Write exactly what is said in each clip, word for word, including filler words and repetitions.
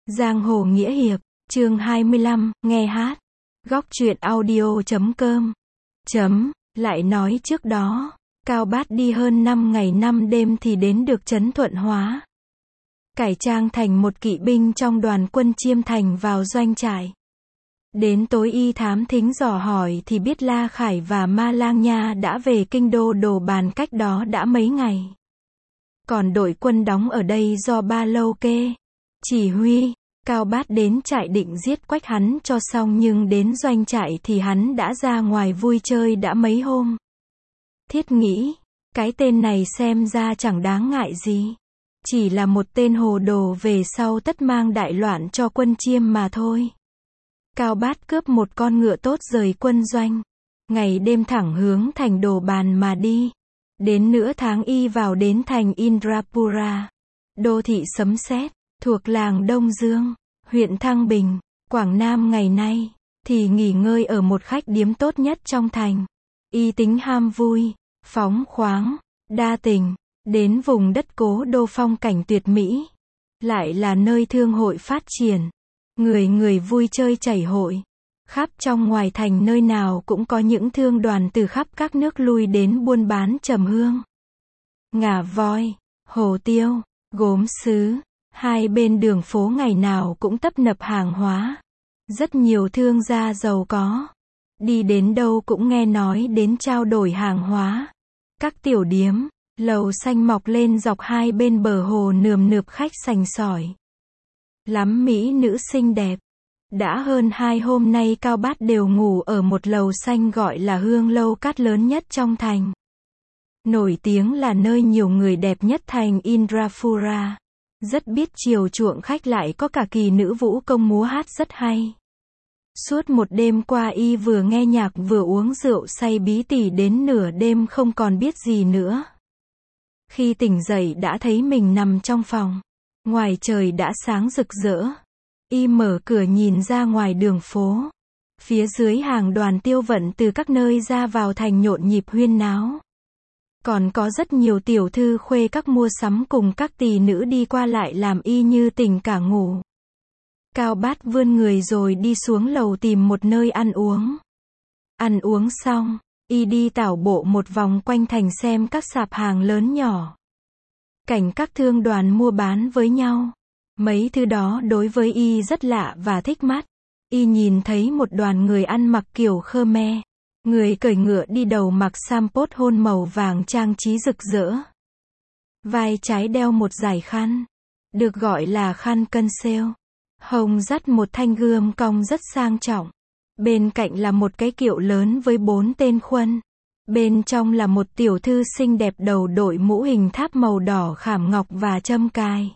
Giang hồ nghĩa hiệp, chương hai mươi lăm, nghe hát. Góc truyện audio chấm com. Chấm, lại nói trước đó, Cao Bát đi hơn năm ngày năm đêm thì đến được trấn Thuận Hóa. Cải trang thành một kỵ binh trong đoàn quân Chiêm Thành vào doanh trại. Đến tối y thám thính dò hỏi thì biết La Khải và Ma Lang Nha đã về kinh đô Đồ Bàn cách đó đã mấy ngày. Còn đội quân đóng ở đây do Ba Lâu Kê chỉ huy. Cao Bát đến trại định giết Quách hắn cho xong nhưng đến doanh trại thì hắn đã ra ngoài vui chơi đã mấy hôm. Thiết nghĩ, cái tên này xem ra chẳng đáng ngại gì. Chỉ là một tên hồ đồ về sau tất mang đại loạn cho quân Chiêm mà thôi. Cao Bát cướp một con ngựa tốt rời quân doanh. Ngày đêm thẳng hướng thành Đồ Bàn mà đi. Đến nửa tháng y vào đến thành Indrapura, đô thị sấm sét, thuộc làng Đông Dương, huyện Thăng Bình, Quảng Nam ngày nay, thì nghỉ ngơi ở một khách điếm tốt nhất trong thành. Y tính ham vui, phóng khoáng, đa tình, đến vùng đất cố đô phong cảnh tuyệt mỹ. Lại là nơi thương hội phát triển, người người vui chơi chảy hội. Khắp trong ngoài thành nơi nào cũng có những thương đoàn từ khắp các nước lui đến buôn bán trầm hương, ngà voi, hồ tiêu, gốm sứ. Hai bên đường phố ngày nào cũng tấp nập hàng hóa. Rất nhiều thương gia giàu có. Đi đến đâu cũng nghe nói đến trao đổi hàng hóa. Các tiểu điếm, lầu xanh mọc lên dọc hai bên bờ hồ nườm nượp khách sành sỏi. Lắm mỹ nữ xinh đẹp. Đã hơn hai hôm nay Cao Bát đều ngủ ở một lầu xanh gọi là Hương Lâu Cát lớn nhất trong thành. Nổi tiếng là nơi nhiều người đẹp nhất thành Indrapura. Rất biết chiều chuộng khách, lại có cả kỳ nữ vũ công múa hát rất hay. Suốt một đêm qua y vừa nghe nhạc vừa uống rượu say bí tỉ đến nửa đêm không còn biết gì nữa. Khi tỉnh dậy đã thấy mình nằm trong phòng. Ngoài trời đã sáng rực rỡ. Y mở cửa nhìn ra ngoài đường phố. Phía dưới hàng đoàn tiêu vận từ các nơi ra vào thành nhộn nhịp huyên náo. Còn có rất nhiều tiểu thư khuê các mua sắm cùng các tỳ nữ đi qua lại làm y như tỉnh cả ngủ. Cao Bát vươn người rồi đi xuống lầu tìm một nơi ăn uống. Ăn uống xong, y đi tảo bộ một vòng quanh thành xem các sạp hàng lớn nhỏ. Cảnh các thương đoàn mua bán với nhau. Mấy thứ đó đối với y rất lạ và thích mắt. Y nhìn thấy một đoàn người ăn mặc kiểu Khmer. Người cởi ngựa đi đầu mặc sampot hôn màu vàng trang trí rực rỡ. Vai trái đeo một dải khăn, được gọi là khăn cân sêu. Hông dắt một thanh gươm cong rất sang trọng. Bên cạnh là một cái kiệu lớn với bốn tên khuân. Bên trong là một tiểu thư xinh đẹp đầu đội mũ hình tháp màu đỏ khảm ngọc và châm cài.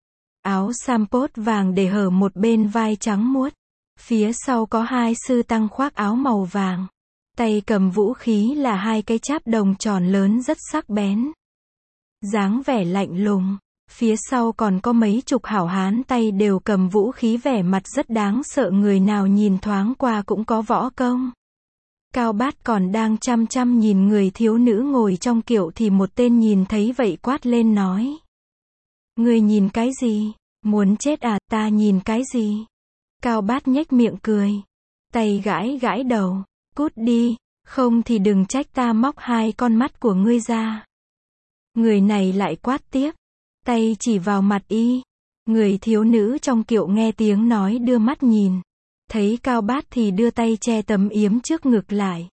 Áo sampot vàng để hở một bên vai trắng muốt. Phía sau có hai sư tăng khoác áo màu vàng. Tay cầm vũ khí là hai cái cháp đồng tròn lớn rất sắc bén. Dáng vẻ lạnh lùng. Phía sau còn có mấy chục hảo hán tay đều cầm vũ khí, vẻ mặt rất đáng sợ, người nào nhìn thoáng qua cũng có võ công. Cao Bát còn đang chăm chăm nhìn người thiếu nữ ngồi trong kiệu thì một tên nhìn thấy vậy quát lên nói. Người nhìn cái gì? Muốn chết à? Ta nhìn cái gì? Cao Bát nhếch miệng cười. Tay gãi gãi đầu. Cút đi, không thì đừng trách ta móc hai con mắt của ngươi ra. Người này lại quát tiếp. Tay chỉ vào mặt y. Người thiếu nữ trong kiệu nghe tiếng nói đưa mắt nhìn. Thấy Cao Bát thì đưa tay che tấm yếm trước ngực lại.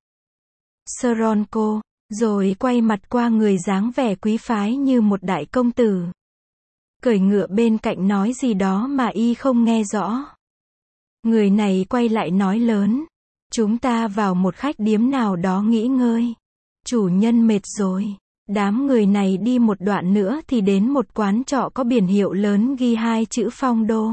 Sronco, rồi quay mặt qua người dáng vẻ quý phái như một đại công tử. Cởi ngựa bên cạnh nói gì đó mà y không nghe rõ. Người này quay lại nói lớn. Chúng ta vào một khách điếm nào đó nghỉ ngơi. Chủ nhân mệt rồi. Đám người này đi một đoạn nữa thì đến một quán trọ có biển hiệu lớn ghi hai chữ Phong Đô.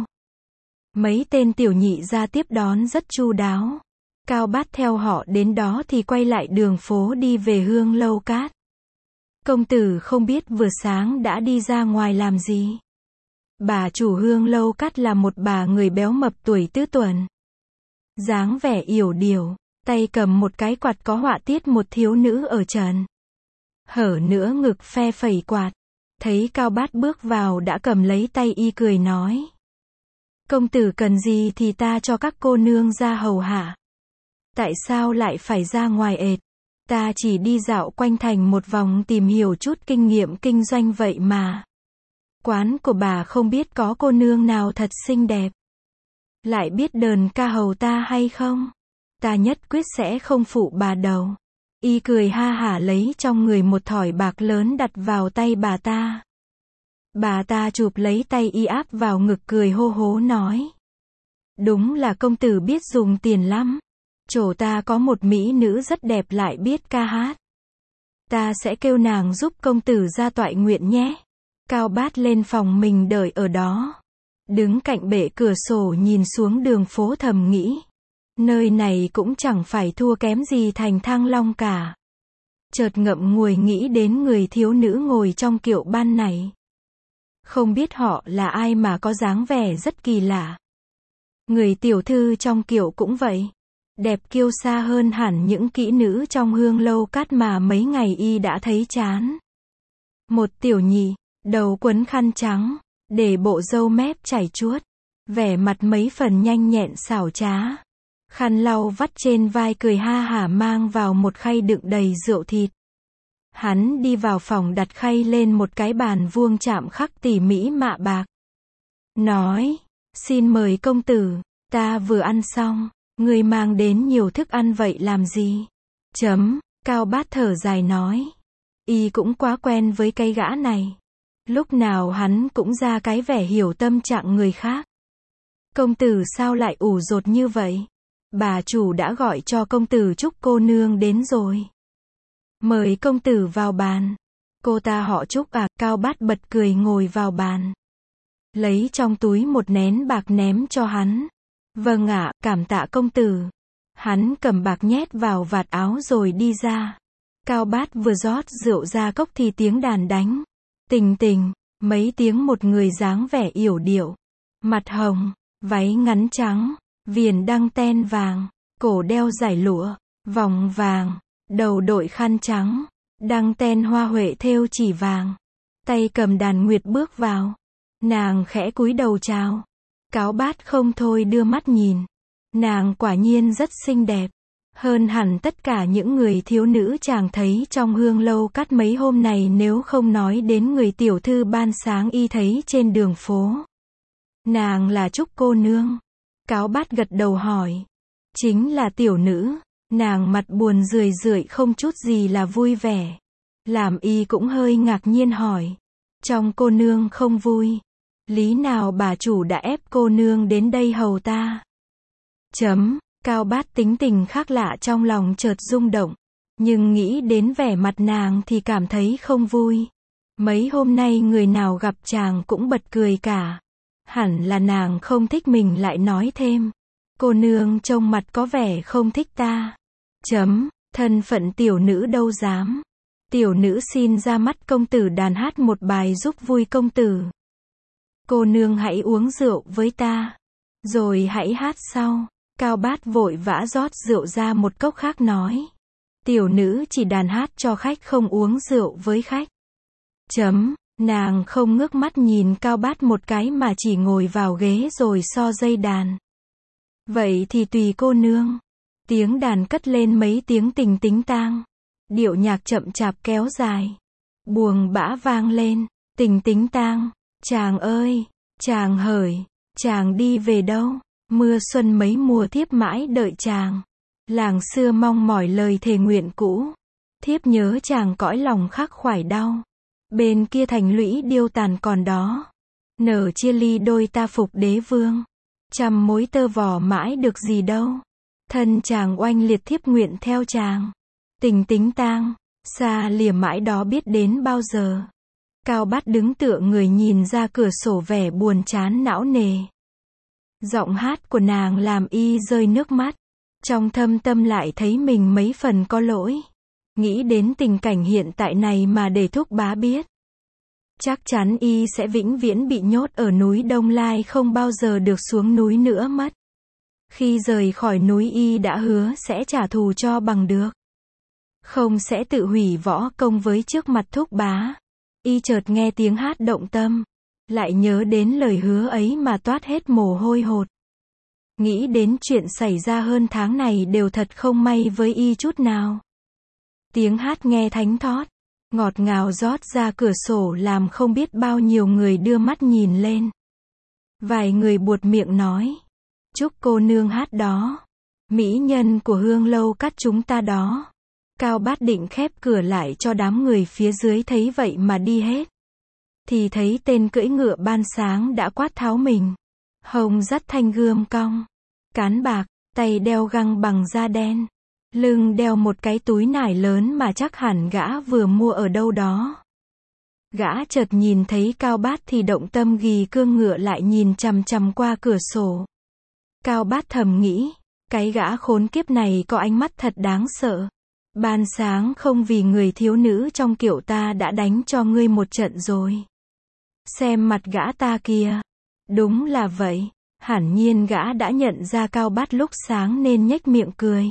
Mấy tên tiểu nhị ra tiếp đón rất chu đáo. Cao Bát theo họ đến đó thì quay lại đường phố đi về Hương Lâu Cát. Công tử không biết vừa sáng đã đi ra ngoài làm gì. Bà chủ Hương Lâu Cát là một bà người béo mập tuổi tứ tuần. Dáng vẻ yểu điệu, tay cầm một cái quạt có họa tiết một thiếu nữ ở trần. Hở nữa ngực phe phẩy quạt. Thấy Cao Bát bước vào đã cầm lấy tay y cười nói. Công tử cần gì thì ta cho các cô nương ra hầu hạ. Tại sao lại phải ra ngoài ệt? Ta chỉ đi dạo quanh thành một vòng tìm hiểu chút kinh nghiệm kinh doanh vậy mà. Quán của bà không biết có cô nương nào thật xinh đẹp. Lại biết đờn ca hầu ta hay không? Ta nhất quyết sẽ không phụ bà đâu. Y cười ha hả lấy trong người một thỏi bạc lớn đặt vào tay bà ta. Bà ta chụp lấy tay y áp vào ngực cười hô hố nói. Đúng là công tử biết dùng tiền lắm. Chỗ ta có một mỹ nữ rất đẹp lại biết ca hát. Ta sẽ kêu nàng giúp công tử ra toại nguyện nhé. Cao Bát lên phòng mình đợi ở đó. Đứng cạnh bệ cửa sổ nhìn xuống đường phố thầm nghĩ. Nơi này cũng chẳng phải thua kém gì thành Thăng Long cả. Chợt ngậm ngùi nghĩ đến người thiếu nữ ngồi trong kiệu ban này. Không biết họ là ai mà có dáng vẻ rất kỳ lạ. Người tiểu thư trong kiệu cũng vậy. Đẹp kiêu sa hơn hẳn những kỹ nữ trong Hương Lâu Cát mà mấy ngày y đã thấy chán. Một tiểu nhị, đầu quấn khăn trắng, để bộ râu mép chảy chuốt, vẻ mặt mấy phần nhanh nhẹn xảo trá. Khăn lau vắt trên vai cười ha hả mang vào một khay đựng đầy rượu thịt. Hắn đi vào phòng đặt khay lên một cái bàn vuông chạm khắc tỉ mỉ mạ bạc. Nói, xin mời công tử, ta vừa ăn xong, người mang đến nhiều thức ăn vậy làm gì? Chấm, Cao Bát thở dài nói. Y cũng quá quen với cái gã này. Lúc nào hắn cũng ra cái vẻ hiểu tâm trạng người khác. Công tử sao lại ủ rột như vậy? Bà chủ đã gọi cho công tử Trúc cô nương đến rồi. Mời công tử vào bàn. Cô ta họ Trúc à? Cao Bát bật cười ngồi vào bàn. Lấy trong túi một nén bạc ném cho hắn. Vâng ạ, cảm tạ công tử. Hắn cầm bạc nhét vào vạt áo rồi đi ra. Cao Bát vừa rót rượu ra cốc thì tiếng đàn đánh. Tình tình, mấy tiếng một người dáng vẻ yểu điệu. Mặt hồng, váy ngắn trắng, viền đăng ten vàng, cổ đeo dải lụa, vòng vàng, đầu đội khăn trắng, đăng ten hoa huệ thêu chỉ vàng. Tay cầm đàn nguyệt bước vào. Nàng khẽ cúi đầu chào. Cao Bát không thôi đưa mắt nhìn. Nàng quả nhiên rất xinh đẹp. Hơn hẳn tất cả những người thiếu nữ chàng thấy trong Hương Lâu Cát mấy hôm này nếu không nói đến người tiểu thư ban sáng y thấy trên đường phố. Nàng là Trúc cô nương. Cao Bát gật đầu hỏi. Chính là tiểu nữ. Nàng mặt buồn rười rượi không chút gì là vui vẻ. Làm y cũng hơi ngạc nhiên hỏi. Trong cô nương không vui. Lý nào bà chủ đã ép cô nương đến đây hầu ta? Chấm, Cao Bát tính tình khác lạ trong lòng chợt rung động. Nhưng nghĩ đến vẻ mặt nàng thì cảm thấy không vui. Mấy hôm nay người nào gặp chàng cũng bật cười cả. Hẳn là nàng không thích mình lại nói thêm. Cô nương trông mặt có vẻ không thích ta. Chấm, thân phận tiểu nữ đâu dám. Tiểu nữ xin ra mắt công tử đàn hát một bài giúp vui công tử. Cô nương hãy uống rượu với ta. Rồi hãy hát sau. Cao Bát vội vã rót rượu ra một cốc khác nói. Tiểu nữ chỉ đàn hát cho khách không uống rượu với khách. Chấm, nàng không ngước mắt nhìn Cao Bát một cái mà chỉ ngồi vào ghế rồi so dây đàn. Vậy thì tùy cô nương. Tiếng đàn cất lên mấy tiếng tình tính tang. Điệu nhạc chậm chạp kéo dài. Buồng bã vang lên. Tình tính tang. Chàng ơi, chàng hởi, chàng đi về đâu? Mưa xuân mấy mùa thiếp mãi đợi chàng. Làng xưa mong mỏi lời thề nguyện cũ. Thiếp nhớ chàng cõi lòng khắc khoải đau. Bên kia thành lũy điêu tàn còn đó. Nở chia ly đôi ta phục đế vương. Trăm mối tơ vò mãi được gì đâu. Thân chàng oanh liệt thiếp nguyện theo chàng. Tình tính tang, xa lìa mãi đó biết đến bao giờ. Cao Bát đứng tựa người nhìn ra cửa sổ vẻ buồn chán não nề. Giọng hát của nàng làm y rơi nước mắt. Trong thâm tâm lại thấy mình mấy phần có lỗi. Nghĩ đến tình cảnh hiện tại này mà để thúc bá biết. Chắc chắn y sẽ vĩnh viễn bị nhốt ở núi Đông Lai không bao giờ được xuống núi nữa mất. Khi rời khỏi núi y đã hứa sẽ trả thù cho bằng được. Không sẽ tự hủy võ công với trước mặt thúc bá. Y chợt nghe tiếng hát động tâm. Lại nhớ đến lời hứa ấy mà toát hết mồ hôi hột. Nghĩ đến chuyện xảy ra hơn tháng này đều thật không may với y chút nào. Tiếng hát nghe thánh thót, ngọt ngào rót ra cửa sổ làm không biết bao nhiêu người đưa mắt nhìn lên. Vài người buột miệng nói, chúc cô nương hát đó. Mỹ nhân của Hương Lâu Cát chúng ta đó. Cao Bát định khép cửa lại cho đám người phía dưới thấy vậy mà đi hết. Thì thấy tên cưỡi ngựa ban sáng đã quát tháo mình. Hồng dắt thanh gươm cong. Cán bạc, tay đeo găng bằng da đen. Lưng đeo một cái túi nải lớn mà chắc hẳn gã vừa mua ở đâu đó. Gã chợt nhìn thấy Cao Bát thì động tâm ghi cương ngựa lại nhìn chằm chằm qua cửa sổ. Cao Bát thầm nghĩ, cái gã khốn kiếp này có ánh mắt thật đáng sợ. Ban sáng không vì người thiếu nữ trong kiệu ta đã đánh cho ngươi một trận rồi. Xem mặt gã ta kìa. Đúng là vậy, hẳn nhiên gã đã nhận ra Cao Bát lúc sáng nên nhếch miệng cười.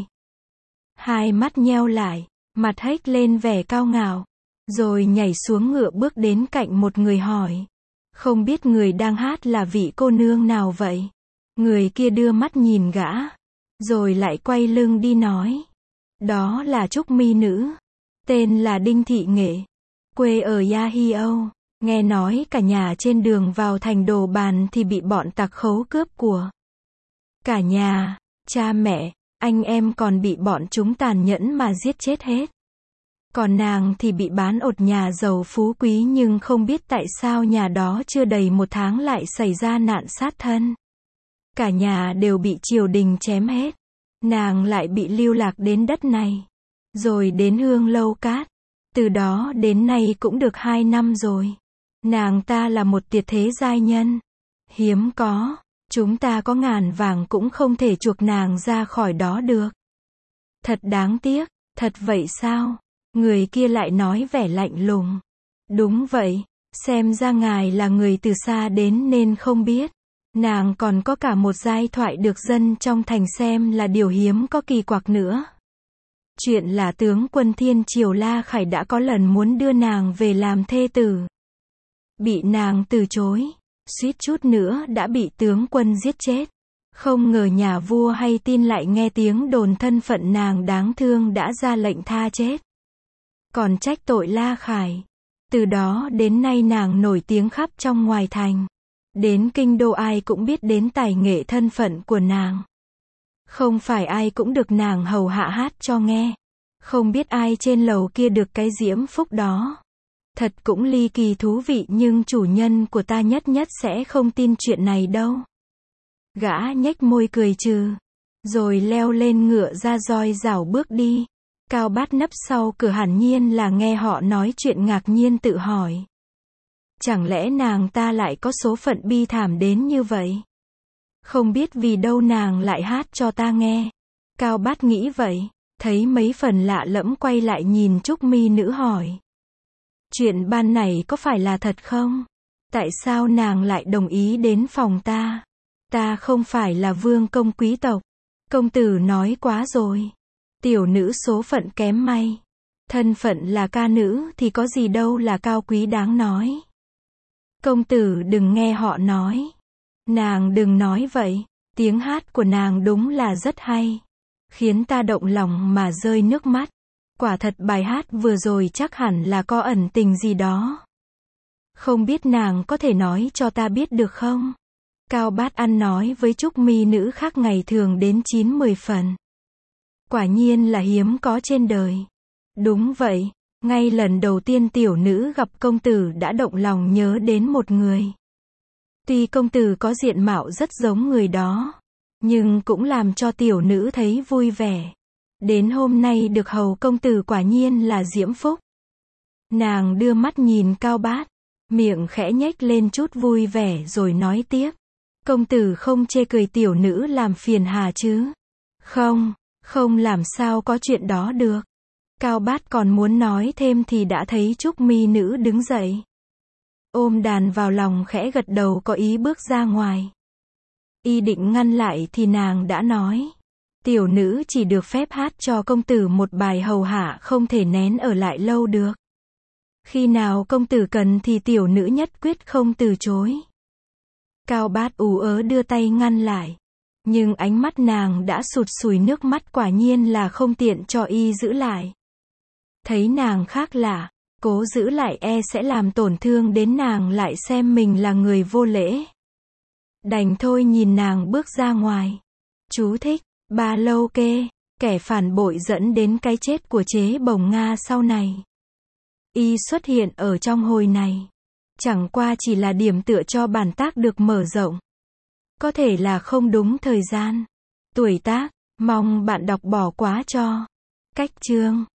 Hai mắt nheo lại, mặt hếch lên vẻ cao ngạo, rồi nhảy xuống ngựa bước đến cạnh một người hỏi. Không biết người đang hát là vị cô nương nào vậy? Người kia đưa mắt nhìn gã, rồi lại quay lưng đi nói. Đó là Trúc Mi nữ, tên là Đinh Thị Nghệ, quê ở Ya Hi Âu. Nghe nói cả nhà trên đường vào thành Đồ Bàn thì bị bọn tặc khấu cướp của. Cả nhà, cha mẹ, anh em còn bị bọn chúng tàn nhẫn mà giết chết hết. Còn nàng thì bị bán ột nhà giàu phú quý nhưng không biết tại sao nhà đó chưa đầy một tháng lại xảy ra nạn sát thân. Cả nhà đều bị triều đình chém hết. Nàng lại bị lưu lạc đến đất này. Rồi đến Hương Lâu Cát. Từ đó đến nay cũng được hai năm rồi. Nàng ta là một tuyệt thế giai nhân. Hiếm có. Chúng ta có ngàn vàng cũng không thể chuộc nàng ra khỏi đó được. Thật đáng tiếc. Thật vậy sao? Người kia lại nói vẻ lạnh lùng. Đúng vậy. Xem ra ngài là người từ xa đến nên không biết. Nàng còn có cả một giai thoại được dân trong thành xem là điều hiếm có kỳ quặc nữa. Chuyện là tướng quân Thiên Triều La Khải đã có lần muốn đưa nàng về làm thê tử. Bị nàng từ chối, suýt chút nữa đã bị tướng quân giết chết. Không ngờ nhà vua hay tin lại nghe tiếng đồn thân phận nàng đáng thương đã ra lệnh tha chết. Còn trách tội La Khải. Từ đó đến nay nàng nổi tiếng khắp trong ngoài thành. Đến kinh đô ai cũng biết đến tài nghệ thân phận của nàng. Không phải ai cũng được nàng hầu hạ hát cho nghe. Không biết ai trên lầu kia được cái diễm phúc đó. Thật cũng ly kỳ thú vị nhưng chủ nhân của ta nhất nhất sẽ không tin chuyện này đâu. Gã nhếch môi cười trừ. Rồi leo lên ngựa ra roi rảo bước đi. Cao Bát nấp sau cửa hẳn nhiên là nghe họ nói chuyện ngạc nhiên tự hỏi. Chẳng lẽ nàng ta lại có số phận bi thảm đến như vậy? Không biết vì đâu nàng lại hát cho ta nghe. Cao Bát nghĩ vậy, thấy mấy phần lạ lẫm quay lại nhìn Trúc Mi nữ hỏi. Chuyện ban này có phải là thật không? Tại sao nàng lại đồng ý đến phòng ta? Ta không phải là vương công quý tộc. Công tử nói quá rồi. Tiểu nữ số phận kém may. Thân phận là ca nữ thì có gì đâu là cao quý đáng nói. Công tử đừng nghe họ nói. Nàng đừng nói vậy. Tiếng hát của nàng đúng là rất hay. Khiến ta động lòng mà rơi nước mắt. Quả thật bài hát vừa rồi chắc hẳn là có ẩn tình gì đó. Không biết nàng có thể nói cho ta biết được không? Cao Bát ăn nói với Trúc Mi nữ khác ngày thường đến chín mười phần. Quả nhiên là hiếm có trên đời. Đúng vậy, ngay lần đầu tiên tiểu nữ gặp công tử đã động lòng nhớ đến một người. Tuy công tử có diện mạo rất giống người đó, nhưng cũng làm cho tiểu nữ thấy vui vẻ. Đến hôm nay được hầu công tử quả nhiên là diễm phúc. Nàng đưa mắt nhìn Cao Bát, miệng khẽ nhếch lên chút vui vẻ rồi nói tiếp. Công tử không chê cười tiểu nữ làm phiền hà chứ? Không, không làm sao có chuyện đó được. Cao Bát còn muốn nói thêm thì đã thấy Trúc Mi nữ đứng dậy. Ôm đàn vào lòng khẽ gật đầu có ý bước ra ngoài. Y định ngăn lại thì nàng đã nói. Tiểu nữ chỉ được phép hát cho công tử một bài hầu hạ không thể nén ở lại lâu được. Khi nào công tử cần thì tiểu nữ nhất quyết không từ chối. Cao Bát ú ớ đưa tay ngăn lại. Nhưng ánh mắt nàng đã sụt sùi nước mắt, quả nhiên là không tiện cho y giữ lại. Thấy nàng khác lạ, cố giữ lại e sẽ làm tổn thương đến nàng, lại xem mình là người vô lễ. Đành thôi nhìn nàng bước ra ngoài. Chú thích: Ba Lâu Kê, kẻ phản bội dẫn đến cái chết của Chế Bồng Nga sau này. Y xuất hiện ở trong hồi này. Chẳng qua chỉ là điểm tựa cho bản tác được mở rộng. Có thể là không đúng thời gian, tuổi tác, mong bạn đọc bỏ qua cho. Cách chương